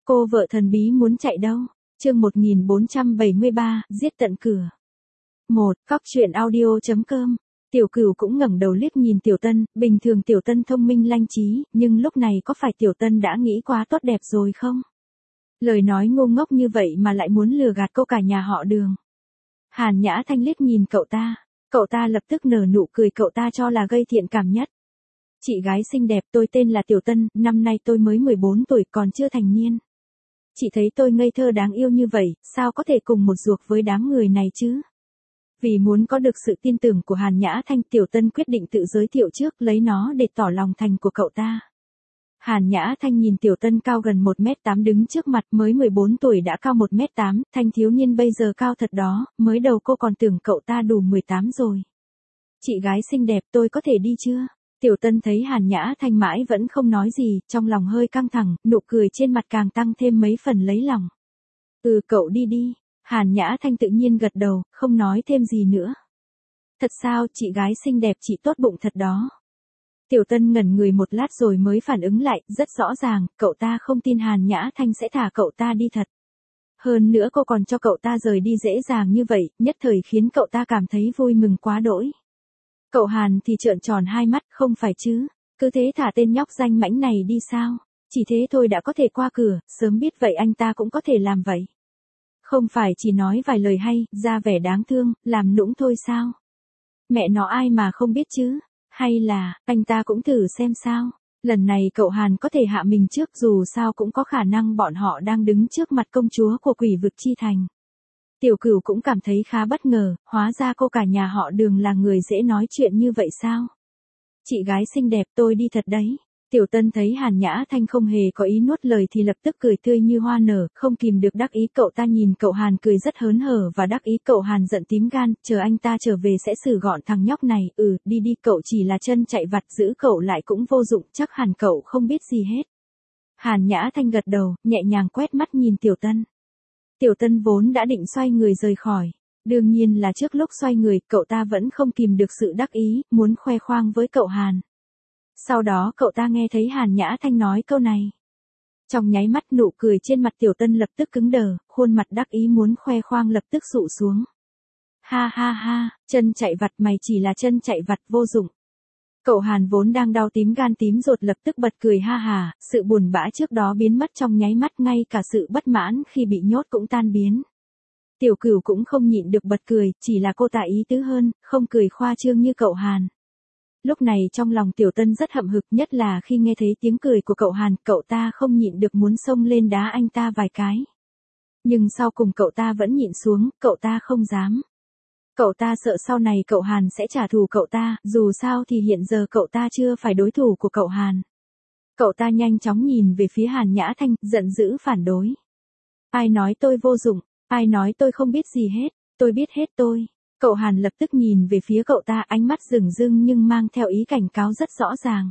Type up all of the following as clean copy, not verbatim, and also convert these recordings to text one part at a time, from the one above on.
Cô vợ thần bí muốn chạy đâu? Chương 1473, giết tận cửa. 1. Cóc truyện audio.com. Tiểu Cửu cũng ngẩng đầu liếc nhìn Tiểu Tân, bình thường Tiểu Tân thông minh lanh trí, nhưng lúc này có phải Tiểu Tân đã nghĩ quá tốt đẹp rồi không? Lời nói ngu ngốc như vậy mà lại muốn lừa gạt cô cả nhà họ Đường. Hàn Nhã Thanh liếc nhìn cậu ta lập tức nở nụ cười, cậu ta cho là gây thiện cảm nhất. Chị gái xinh đẹp, tôi tên là Tiểu Tân, năm nay tôi mới 14 tuổi, còn chưa thành niên. Chị thấy tôi ngây thơ đáng yêu như vậy, sao có thể cùng một ruột với đám người này chứ? Vì muốn có được sự tin tưởng của Hàn Nhã Thanh, Tiểu Tân quyết định tự giới thiệu trước, lấy nó để tỏ lòng thành của cậu ta. Hàn Nhã Thanh nhìn Tiểu Tân cao gần 1m8 đứng trước mặt, mới 14 tuổi đã cao 1m8, thanh thiếu niên bây giờ cao thật đó, mới đầu cô còn tưởng cậu ta đủ 18 rồi. Chị gái xinh đẹp, tôi có thể đi chưa? Tiểu Tân thấy Hàn Nhã Thanh mãi vẫn không nói gì, trong lòng hơi căng thẳng, nụ cười trên mặt càng tăng thêm mấy phần lấy lòng. Cậu đi đi. Hàn Nhã Thanh tự nhiên gật đầu, không nói thêm gì nữa. Thật sao, chị gái xinh đẹp, chị tốt bụng thật đó. Tiểu Tân ngẩn người một lát rồi mới phản ứng lại, rất rõ ràng, cậu ta không tin Hàn Nhã Thanh sẽ thả cậu ta đi thật. Hơn nữa cô còn cho cậu ta rời đi dễ dàng như vậy, nhất thời khiến cậu ta cảm thấy vui mừng quá đỗi. Cậu Hàn thì trợn tròn hai mắt, không phải chứ, cứ thế thả tên nhóc danh mãnh này đi sao? Chỉ thế thôi đã có thể qua cửa, sớm biết vậy anh ta cũng có thể làm vậy. Không phải chỉ nói vài lời hay, ra vẻ đáng thương, làm nũng thôi sao? Mẹ nó ai mà không biết chứ? Hay là, anh ta cũng thử xem sao? Lần này cậu Hàn có thể hạ mình trước, dù sao cũng có khả năng bọn họ đang đứng trước mặt công chúa của Quỷ Vực Chi Thành. Tiểu Cửu cũng cảm thấy khá bất ngờ, hóa ra cô cả nhà họ Đường là người dễ nói chuyện như vậy sao? Chị gái xinh đẹp, tôi đi thật đấy. Tiểu Tân thấy Hàn Nhã Thanh không hề có ý nuốt lời thì lập tức cười tươi như hoa nở, không kìm được đắc ý. Cậu ta nhìn cậu Hàn cười rất hớn hở và đắc ý. Cậu Hàn giận tím gan, chờ anh ta trở về sẽ xử gọn thằng nhóc này. Đi đi, cậu chỉ là chân chạy vặt, giữ cậu lại cũng vô dụng, chắc hẳn cậu không biết gì hết. Hàn Nhã Thanh gật đầu, nhẹ nhàng quét mắt nhìn Tiểu Tân. Tiểu Tân vốn đã định xoay người rời khỏi. Đương nhiên là trước lúc xoay người, cậu ta vẫn không kìm được sự đắc ý, muốn khoe khoang với cậu Hàn. Sau đó cậu ta nghe thấy Hàn Nhã Thanh nói câu này. Trong nháy mắt nụ cười trên mặt Tiểu Tân lập tức cứng đờ, khuôn mặt đắc ý muốn khoe khoang lập tức sụ xuống. Ha ha ha, chân chạy vặt, mày chỉ là chân chạy vặt vô dụng. Cậu Hàn vốn đang đau tím gan tím ruột lập tức bật cười ha hà, sự buồn bã trước đó biến mất trong nháy mắt, ngay cả sự bất mãn khi bị nhốt cũng tan biến. Tiểu Cửu cũng không nhịn được bật cười, chỉ là cô ta ý tứ hơn, không cười khoa trương như cậu Hàn. Lúc này trong lòng Tiểu Tân rất hậm hực, nhất là khi nghe thấy tiếng cười của cậu Hàn, cậu ta không nhịn được muốn xông lên đá anh ta vài cái. Nhưng sau cùng cậu ta vẫn nhịn xuống, cậu ta không dám. Cậu ta sợ sau này cậu Hàn sẽ trả thù cậu ta, dù sao thì hiện giờ cậu ta chưa phải đối thủ của cậu Hàn. Cậu ta nhanh chóng nhìn về phía Hàn Nhã Thanh, giận dữ phản đối. Ai nói tôi vô dụng, ai nói tôi không biết gì hết, tôi biết hết tôi. Cậu Hàn lập tức nhìn về phía cậu ta, ánh mắt rừng rưng nhưng mang theo ý cảnh cáo rất rõ ràng.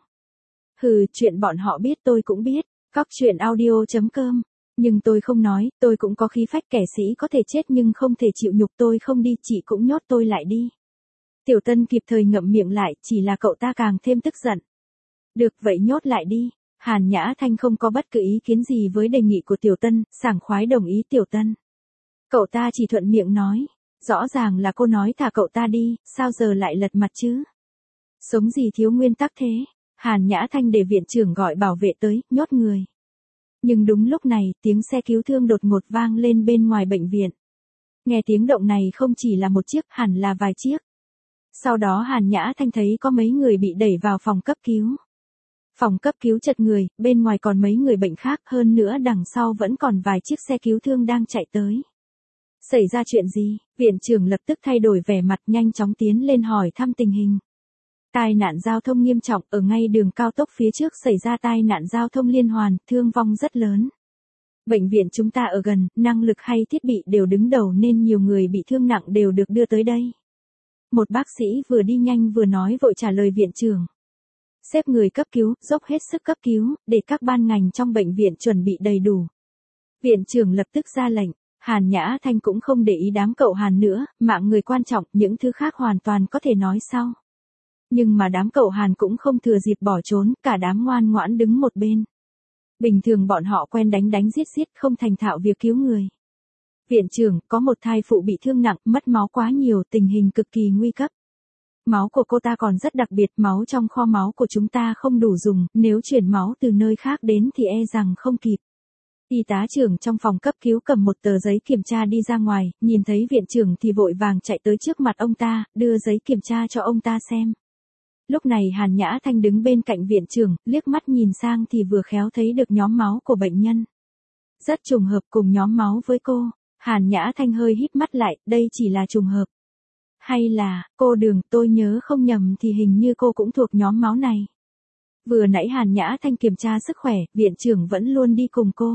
Chuyện bọn họ biết tôi cũng biết, cóc truyện audio.com. Nhưng tôi không nói, tôi cũng có khí phách, kẻ sĩ có thể chết nhưng không thể chịu nhục, tôi không đi, chị cũng nhốt tôi lại đi. Tiểu Tân kịp thời ngậm miệng lại, chỉ là cậu ta càng thêm tức giận. Được vậy nhốt lại đi. Hàn Nhã Thanh không có bất cứ ý kiến gì với đề nghị của Tiểu Tân, sảng khoái đồng ý Tiểu Tân. Cậu ta chỉ thuận miệng nói. Rõ ràng là cô nói thả cậu ta đi, sao giờ lại lật mặt chứ? Sống gì thiếu nguyên tắc thế? Hàn Nhã Thanh để viện trưởng gọi bảo vệ tới, nhốt người. Nhưng đúng lúc này, tiếng xe cứu thương đột ngột vang lên bên ngoài bệnh viện. Nghe tiếng động này không chỉ là một chiếc, hẳn là vài chiếc. Sau đó Hàn Nhã Thanh thấy có mấy người bị đẩy vào phòng cấp cứu. Phòng cấp cứu chật người, bên ngoài còn mấy người bệnh khác, hơn nữa đằng sau vẫn còn vài chiếc xe cứu thương đang chạy tới. Xảy ra chuyện gì? Viện trưởng lập tức thay đổi vẻ mặt, nhanh chóng tiến lên hỏi thăm tình hình. Tai nạn giao thông nghiêm trọng, ở ngay đường cao tốc phía trước xảy ra tai nạn giao thông liên hoàn, thương vong rất lớn. Bệnh viện chúng ta ở gần, năng lực hay thiết bị đều đứng đầu nên nhiều người bị thương nặng đều được đưa tới đây. Một bác sĩ vừa đi nhanh vừa nói vội trả lời viện trưởng. Xếp người cấp cứu, dốc hết sức cấp cứu, để các ban ngành trong bệnh viện chuẩn bị đầy đủ. Viện trưởng lập tức ra lệnh. Hàn Nhã Thanh cũng không để ý đám cậu Hàn nữa, mạng người quan trọng, những thứ khác hoàn toàn có thể nói sau. Nhưng mà đám cậu Hàn cũng không thừa dịp bỏ trốn, cả đám ngoan ngoãn đứng một bên. Bình thường bọn họ quen đánh đánh giết giết không thành thạo việc cứu người. Viện trưởng, có một thai phụ bị thương nặng, mất máu quá nhiều, tình hình cực kỳ nguy cấp. Máu của cô ta còn rất đặc biệt, máu trong kho máu của chúng ta không đủ dùng, nếu chuyển máu từ nơi khác đến thì e rằng không kịp. Y tá trưởng trong phòng cấp cứu cầm một tờ giấy kiểm tra đi ra ngoài, nhìn thấy viện trưởng thì vội vàng chạy tới trước mặt ông ta, đưa giấy kiểm tra cho ông ta xem. Lúc này Hàn Nhã Thanh đứng bên cạnh viện trưởng, liếc mắt nhìn sang thì vừa khéo thấy được nhóm máu của bệnh nhân. Rất trùng hợp cùng nhóm máu với cô. Hàn Nhã Thanh hơi híp mắt lại, đây chỉ là trùng hợp. Hay là, cô Đường, tôi nhớ không nhầm thì hình như cô cũng thuộc nhóm máu này. Vừa nãy Hàn Nhã Thanh kiểm tra sức khỏe, viện trưởng vẫn luôn đi cùng cô.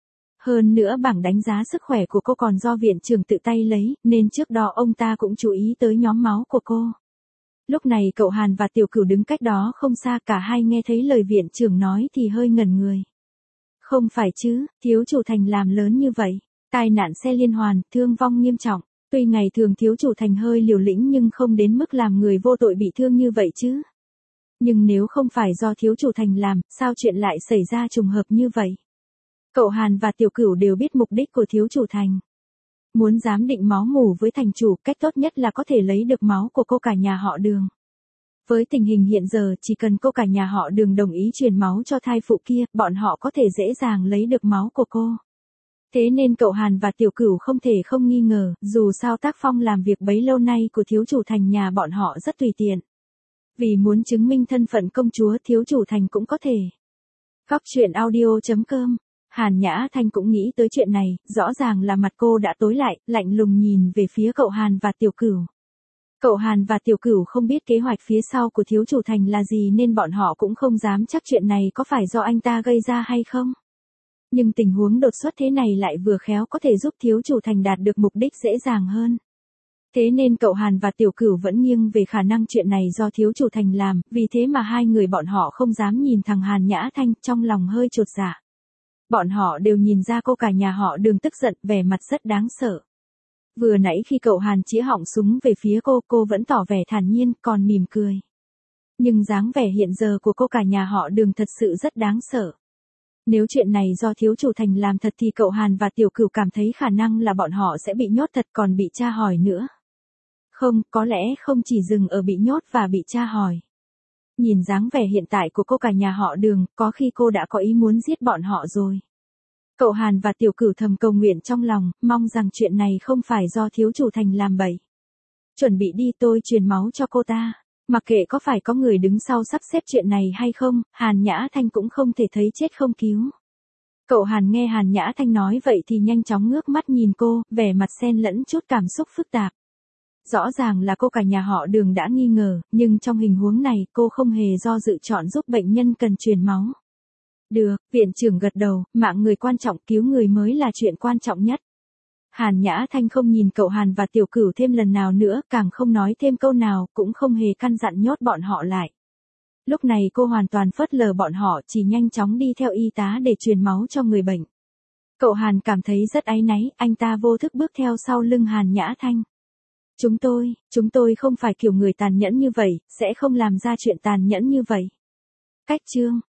Hơn nữa bảng đánh giá sức khỏe của cô còn do viện trưởng tự tay lấy, nên trước đó ông ta cũng chú ý tới nhóm máu của cô. Lúc này cậu Hàn và Tiểu Cửu đứng cách đó không xa, cả hai nghe thấy lời viện trưởng nói thì hơi ngẩn người. Không phải chứ, thiếu chủ Thành làm lớn như vậy. Tai nạn xe liên hoàn, thương vong nghiêm trọng. Tuy ngày thường thiếu chủ Thành hơi liều lĩnh nhưng không đến mức làm người vô tội bị thương như vậy chứ. Nhưng nếu không phải do thiếu chủ Thành làm, sao chuyện lại xảy ra trùng hợp như vậy? Cậu Hàn và Tiểu Cửu đều biết mục đích của thiếu chủ Thành. Muốn giám định máu mủ với thành chủ, cách tốt nhất là có thể lấy được máu của cô cả nhà họ Đường. Với tình hình hiện giờ, chỉ cần cô cả nhà họ Đường đồng ý truyền máu cho thai phụ kia, bọn họ có thể dễ dàng lấy được máu của cô. Thế nên cậu Hàn và Tiểu Cửu không thể không nghi ngờ, dù sao tác phong làm việc bấy lâu nay của thiếu chủ Thành nhà bọn họ rất tùy tiện. Vì muốn chứng minh thân phận công chúa, thiếu chủ Thành cũng có thể. Góc truyện audio.com. Hàn Nhã Thanh cũng nghĩ tới chuyện này, rõ ràng là mặt cô đã tối lại, lạnh lùng nhìn về phía cậu Hàn và Tiểu Cửu. Cậu Hàn và Tiểu Cửu không biết kế hoạch phía sau của thiếu chủ Thành là gì nên bọn họ cũng không dám chắc chuyện này có phải do anh ta gây ra hay không. Nhưng tình huống đột xuất thế này lại vừa khéo có thể giúp thiếu chủ Thành đạt được mục đích dễ dàng hơn. Thế nên cậu Hàn và Tiểu Cửu vẫn nghiêng về khả năng chuyện này do thiếu chủ Thành làm, vì thế mà hai người bọn họ không dám nhìn thằng Hàn Nhã Thanh, trong lòng hơi chột dạ. Bọn họ đều nhìn ra cô cả nhà họ Đường tức giận, vẻ mặt rất đáng sợ. Vừa nãy khi cậu Hàn chĩa họng súng về phía cô vẫn tỏ vẻ thản nhiên, còn mỉm cười. Nhưng dáng vẻ hiện giờ của cô cả nhà họ Đường thật sự rất đáng sợ. Nếu chuyện này do thiếu chủ Thành làm thật thì cậu Hàn và Tiểu Cửu cảm thấy khả năng là bọn họ sẽ bị nhốt thật, còn bị tra hỏi nữa. Không, có lẽ không chỉ dừng ở bị nhốt và bị tra hỏi. Nhìn dáng vẻ hiện tại của cô cả nhà họ Đường, có khi cô đã có ý muốn giết bọn họ rồi. Cậu Hàn và Tiểu Cửu thầm cầu nguyện trong lòng, mong rằng chuyện này không phải do thiếu chủ Thành làm bậy. Chuẩn bị đi, tôi truyền máu cho cô ta. Mặc kệ có phải có người đứng sau sắp xếp chuyện này hay không, Hàn Nhã Thanh cũng không thể thấy chết không cứu. Cậu Hàn nghe Hàn Nhã Thanh nói vậy thì nhanh chóng ngước mắt nhìn cô, vẻ mặt xen lẫn chút cảm xúc phức tạp. Rõ ràng là cô cả nhà họ Đường đã nghi ngờ, nhưng trong hình huống này cô không hề do dự chọn giúp bệnh nhân cần truyền máu. Được, viện trưởng gật đầu, mạng người quan trọng, cứu người mới là chuyện quan trọng nhất. Hàn Nhã Thanh không nhìn cậu Hàn và Tiểu Cửu thêm lần nào nữa, càng không nói thêm câu nào, cũng không hề căn dặn nhốt bọn họ lại. Lúc này cô hoàn toàn phớt lờ bọn họ, chỉ nhanh chóng đi theo y tá để truyền máu cho người bệnh. Cậu Hàn cảm thấy rất áy náy, anh ta vô thức bước theo sau lưng Hàn Nhã Thanh. Chúng tôi không phải kiểu người tàn nhẫn như vậy, sẽ không làm ra chuyện tàn nhẫn như vậy. Cách chương